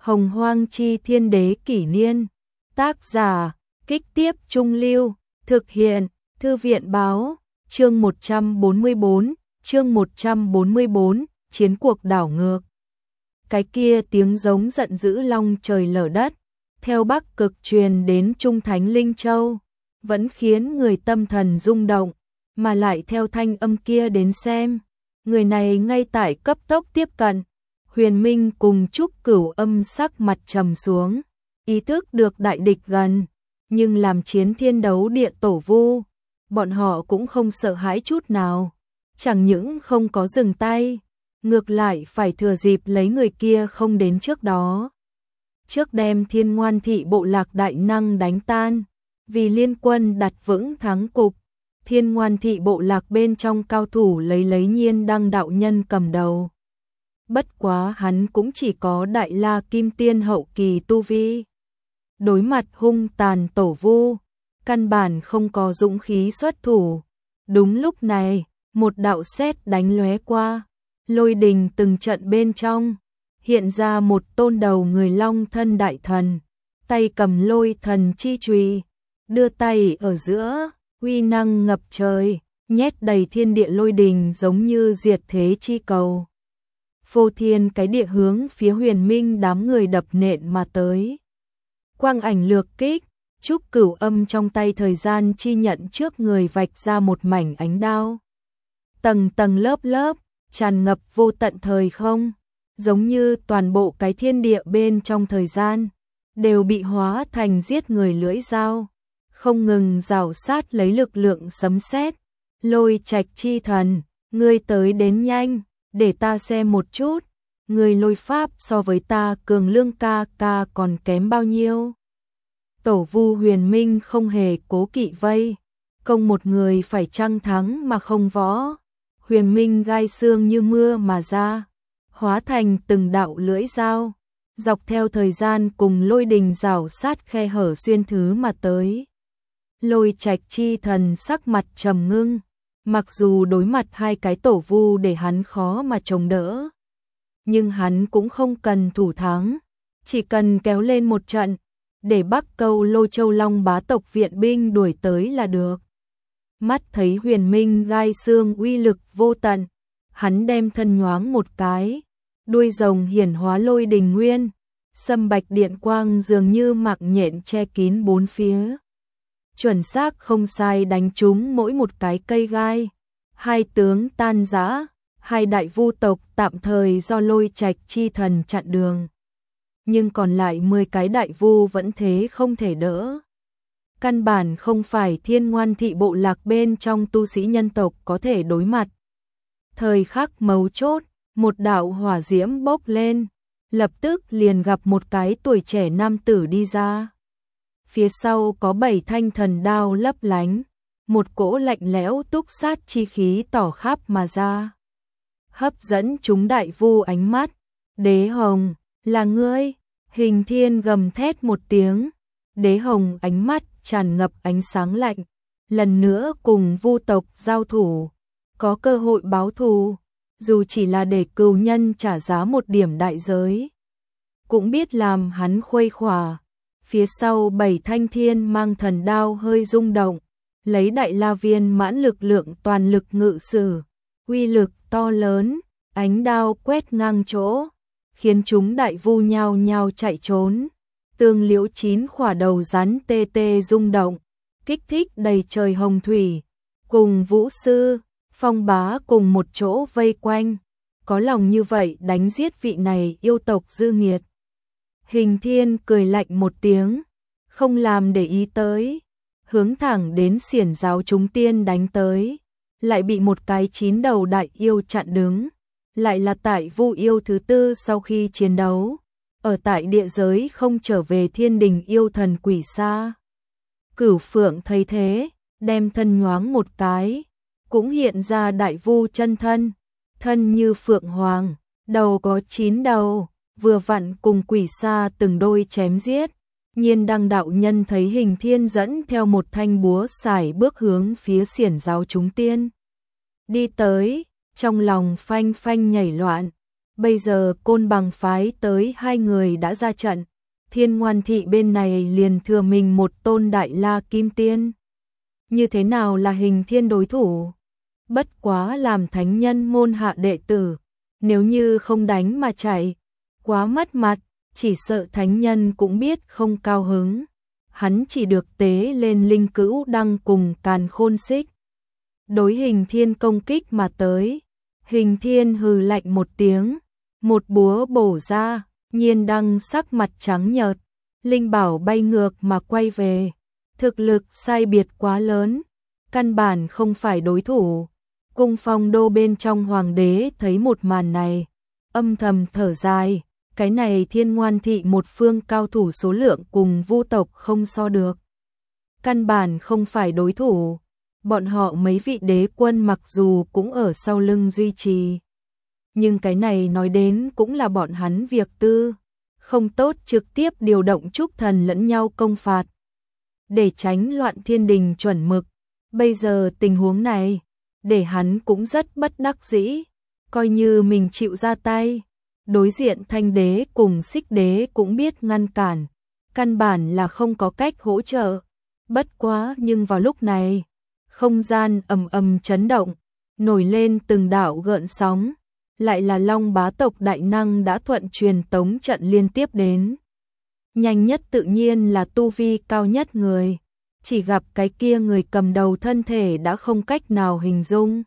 Hồng Hoang Chi Thiên Đế Kỷ Niên. Tác giả, Kích Tiếp Trung Lưu. Thực hiện, Thư viện Báo. Chương 144, chương 144, Chiến cuộc đảo ngược. Cái kia tiếng giống giận dữ long trời lở đất, theo Bắc Cực truyền đến Trung Thánh Linh Châu, vẫn khiến người tâm thần rung động, mà lại theo thanh âm kia đến xem, người này ngay tại cấp tốc tiếp cận. Huyền Minh cùng Trúc Cửu Âm sắc mặt trầm xuống, ý thức được đại địch gần, nhưng làm chiến thiên đấu địa tổ vu, bọn họ cũng không sợ hãi chút nào, chẳng những không có dừng tay, ngược lại phải thừa dịp lấy người kia không đến trước đó. Trước đem Thiên Ngoan Thị bộ lạc đại năng đánh tan, vì liên quân đặt vững thắng cục, Thiên Ngoan Thị bộ lạc bên trong cao thủ lấy Nhiên Đăng đạo nhân cầm đầu. Bất quá hắn cũng chỉ có đại la kim tiên hậu kỳ tu vi. Đối mặt hung tàn tổ vu, căn bản không có dũng khí xuất thủ. Đúng lúc này, một đạo sét đánh lóe qua, lôi đình từng trận bên trong, hiện ra một tôn đầu người long thân đại thần, tay cầm lôi thần chi chùy, đưa tay ở giữa, uy năng ngập trời, nhét đầy thiên địa lôi đình giống như diệt thế chi cầu. Phô thiên cái địa hướng phía Huyền Minh đám người đập nện mà tới. Quang ảnh lược kích, Trúc Cửu Âm trong tay thời gian chi nhận trước người vạch ra một mảnh ánh đao. Tầng tầng lớp lớp, tràn ngập vô tận thời không, giống như toàn bộ cái thiên địa bên trong thời gian, đều bị hóa thành giết người lưỡi dao, không ngừng rào sát lấy lực lượng sấm sét. Lôi Trạch chi thần, ngươi tới đến nhanh, để ta xem một chút, người lôi pháp so với ta Cường Lương ca ca còn kém bao nhiêu. Tổ vu Huyền Minh không hề cố kỵ vây, công một người phải chăng thắng mà không võ. Huyền Minh gai xương như mưa mà ra, hóa thành từng đạo lưỡi dao, dọc theo thời gian cùng lôi đình rào sát khe hở xuyên thứ mà tới. Lôi Trạch chi thần sắc mặt trầm ngưng, mặc dù đối mặt hai cái tổ vu để hắn khó mà chống đỡ, nhưng hắn cũng không cần thủ thắng, chỉ cần kéo lên một trận, để Bắc Câu Lôi Châu Long bá tộc viện binh đuổi tới là được. Mắt thấy Huyền Minh gai xương uy lực vô tận, hắn đem thân nhoáng một cái, đuôi rồng hiển hóa lôi đình nguyên, sâm bạch điện quang dường như mạc nhện che kín bốn phía. Chuẩn xác không sai đánh trúng mỗi một cái cây gai, hai tướng tan rã, hai đại vu tộc tạm thời do Lôi Trạch chi thần chặn đường. Nhưng còn lại 10 cái đại vu vẫn thế không thể đỡ. Căn bản không phải Thiên Ngoan Thị bộ lạc bên trong tu sĩ nhân tộc có thể đối mặt. Thời khắc mấu chốt, một đạo hỏa diễm bốc lên, lập tức liền gặp một cái tuổi trẻ nam tử đi ra. Phía sau có 7 thanh thần đao lấp lánh, một cỗ lạnh lẽo túc sát chi khí tỏ khắp mà ra. Hấp dẫn chúng đại vu ánh mắt. Đế Hồng, là ngươi? Hình Thiên gầm thét một tiếng. Đế Hồng ánh mắt tràn ngập ánh sáng lạnh, lần nữa cùng vu tộc giao thủ, có cơ hội báo thù, dù chỉ là để cừu nhân trả giá một điểm đại giới, cũng biết làm hắn khuây khỏa. Phía sau 7 thanh thiên mang thần đao hơi rung động, lấy đại la viên mãn lực lượng toàn lực ngự sử, uy lực to lớn, ánh đao quét ngang chỗ, khiến chúng đại vu nhao nhao chạy trốn. Tương Liễu 9 khỏa đầu rắn tê tê rung động, kích thích đầy trời hồng thủy, cùng Vũ Sư, Phong Bá cùng một chỗ vây quanh, có lòng như vậy đánh giết vị này yêu tộc dư nghiệt. Hình Thiên cười lạnh một tiếng, không làm để ý tới, hướng thẳng đến xiển giáo chúng tiên đánh tới, lại bị một cái 9 đầu đại yêu chặn đứng, lại là tại vu yêu thứ tư sau khi chiến đấu, ở tại địa giới không trở về thiên đình yêu thần quỷ xa. Cửu Phượng thấy thế, đem thân nhoáng một cái, cũng hiện ra đại vu chân thân, thân như phượng hoàng, đầu có 9 đầu, vừa vặn cùng quỷ xa từng đôi chém giết. Nhiên Đăng đạo nhân thấy Hình Thiên dẫn theo một thanh búa sải bước hướng phía xiển giáo chúng tiên đi tới, trong lòng phanh phanh nhảy loạn, Bây giờ Côn Bằng phái tới 2 người đã ra trận, Thiên Ngoan thị bên này liền thừa mình một tôn Đại La Kim Tiên. Như thế nào là Hình Thiên đối thủ? Bất quá làm thánh nhân môn hạ đệ tử, nếu như không đánh mà chạy, quá mất mặt, chỉ sợ thánh nhân cũng biết không cao hứng. Hắn chỉ được tế lên linh cữu đăng cùng Càn Khôn Xích. Đối Hình Thiên công kích mà tới, Hình Thiên hừ lạnh một tiếng, một búa bổ ra, Nhiên Đăng sắc mặt trắng nhợt, linh bảo bay ngược mà quay về, thực lực sai biệt quá lớn, căn bản không phải đối thủ. Cung Phong Đô bên trong hoàng đế thấy một màn này, âm thầm thở dài, cái này Thiên Ngoan thị một phương cao thủ số lượng cùng Vu tộc không so được. Căn bản không phải đối thủ, bọn họ mấy vị đế quân mặc dù cũng ở sau lưng duy trì. Nhưng cái này nói đến cũng là bọn hắn việc tư, không tốt trực tiếp điều động trúc thần lẫn nhau công phạt. Để tránh loạn thiên đình chuẩn mực, bây giờ tình huống này, để hắn cũng rất bất đắc dĩ, coi như mình chịu ra tay. Đối diện Thanh đế cùng Xích đế cũng biết ngăn cản, căn bản là không có cách hỗ trợ. Bất quá nhưng vào lúc này, không gian ầm ầm chấn động, nổi lên từng đạo gợn sóng, lại là Long Bá tộc đại năng đã thuận truyền tống trận liên tiếp đến. Nhanh nhất tự nhiên là tu vi cao nhất người, chỉ gặp cái kia người cầm đầu thân thể đã không cách nào hình dung.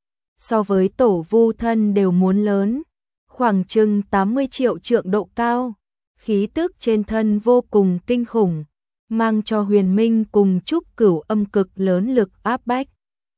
So với Tổ Vu thân đều muốn lớn, khoảng chừng 80 triệu trượng độ cao, khí tức trên thân vô cùng kinh khủng, mang cho Huyền Minh cùng Trúc Cửu Âm cực lớn lực áp bách.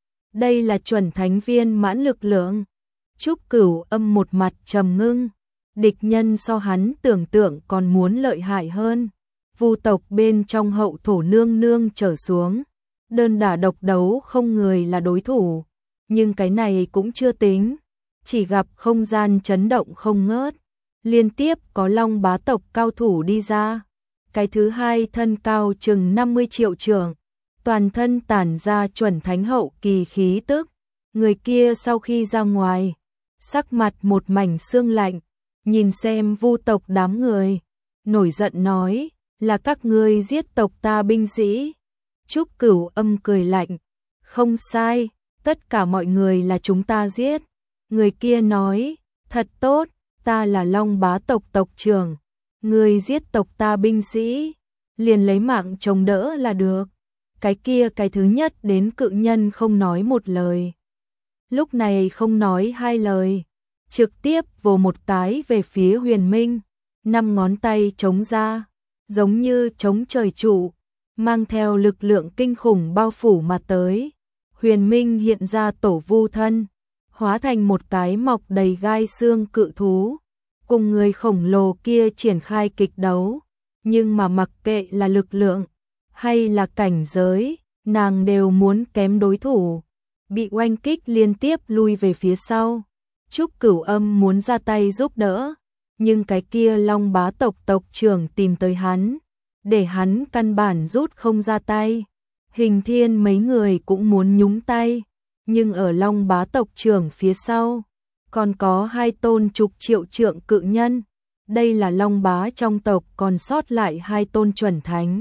Đây là chuẩn thánh viên mãn lực lượng. Trúc Cửu Âm một mặt trầm ngưng, địch nhân so hắn tưởng tượng còn muốn lợi hại hơn. Vu tộc bên trong hậu thổ nương nương trở xuống, đơn đả độc đấu không người là đối thủ, nhưng cái này cũng chưa tính, chỉ gặp không gian chấn động không ngớt, liên tiếp có Long Bá tộc cao thủ đi ra. Cái thứ hai thân cao chừng 50 triệu trượng, toàn thân tản ra chuẩn thánh hậu kỳ khí tức, người kia sau khi ra ngoài, sắc mặt một mảnh sương lạnh, nhìn xem Vu tộc đám người, nổi giận nói, là các ngươi giết tộc ta binh sĩ. Trúc Cửu Âm cười lạnh, không sai, tất cả mọi người là chúng ta giết. Người kia nói, thật tốt, ta là Long Bá tộc tộc trưởng, người giết tộc ta binh sĩ, liền lấy mạng chống đỡ là được. Cái kia cái thứ nhất đến cự nhân không nói một lời. Lúc này không nói hai lời, trực tiếp vồ một cái về phía Huyền Minh, 5 ngón tay chống ra, giống như chống trời trụ, mang theo lực lượng kinh khủng bao phủ mà tới. Huyền Minh hiện ra Tổ Vu thân, hóa thành một cái mọc đầy gai xương cự thú, cùng người khổng lồ kia triển khai kịch đấu. Nhưng mà mặc kệ là lực lượng hay là cảnh giới, nàng đều muốn kém đối thủ, bị oanh kích liên tiếp lui về phía sau. Trúc Cửu Âm muốn ra tay giúp đỡ, nhưng cái kia Long Bá tộc tộc trưởng tìm tới hắn, để hắn căn bản rút không ra tay. Hình Thiên mấy người cũng muốn nhúng tay, nhưng ở Long Bá tộc trưởng phía sau, còn có 2 tôn chục triệu trượng cự nhân. Đây là Long Bá trong tộc còn sót lại 2 tôn chuẩn thánh.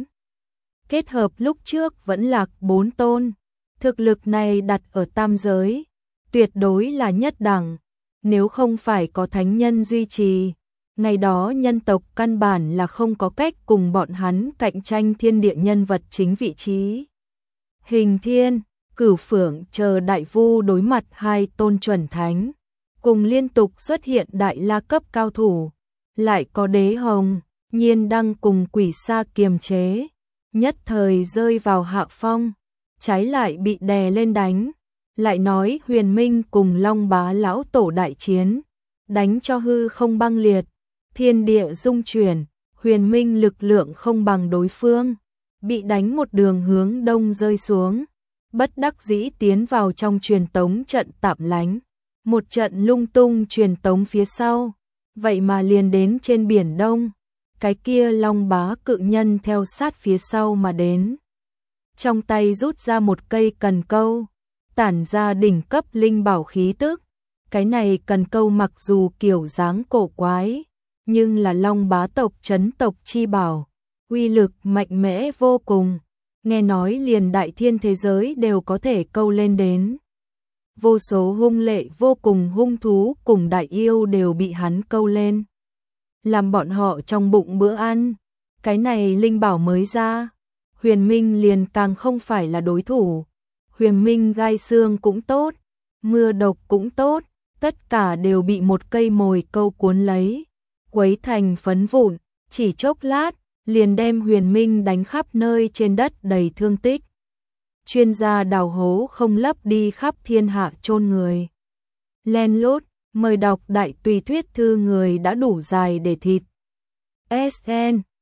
Kết hợp lúc trước vẫn lạc 4 tôn. Thực lực này đặt ở tam giới, tuyệt đối là nhất đẳng. Nếu không phải có thánh nhân duy trì, ngày đó nhân tộc căn bản là không có cách cùng bọn hắn cạnh tranh thiên địa nhân vật chính vị trí. Hình Thiên, Cửu Phượng chờ đại vu đối mặt 2 tôn chuẩn thánh, cùng liên tục xuất hiện đại la cấp cao thủ, lại có Đế Hồng, Nhiên Đăng cùng Quỷ Sa kiềm chế, nhất thời rơi vào hạ phong, trái lại bị đè lên đánh. Lại nói Huyền Minh cùng Long Bá lão tổ đại chiến, đánh cho hư không băng liệt, thiên địa rung chuyển, Huyền Minh lực lượng không bằng đối phương, bị đánh một đường hướng đông rơi xuống, bất đắc dĩ tiến vào trong truyền tống trận tạm lánh, một trận lung tung truyền tống phía sau, vậy mà liền đến trên biển Đông, cái kia Long Bá cự nhân theo sát phía sau mà đến. Trong tay rút ra một cây cần câu, tản ra đỉnh cấp linh bảo khí tức, Cái này cần câu mặc dù kiểu dáng cổ quái, nhưng là Long bá tộc trấn tộc chi bảo, uy lực mạnh mẽ vô cùng, nghe nói liền đại thiên thế giới đều có thể câu lên đến. Vô số hung lệ vô cùng hung thú cùng đại yêu đều bị hắn câu lên, làm bọn họ trong bụng bữa ăn. Cái này linh bảo mới ra, Huyền Minh liền càng không phải là đối thủ. Huyền Minh gai xương cũng tốt, mưa độc cũng tốt, tất cả đều bị một cây mồi câu cuốn lấy, quấy thành phấn vụn, chỉ chốc lát, liền đem Huyền Minh đánh khắp nơi trên đất đầy thương tích. Chuyên gia đào hố không lấp đi khắp thiên hạ chôn người. Len lút, mời đọc đại tùy thuyết thư người đã đủ dài để thịt. SN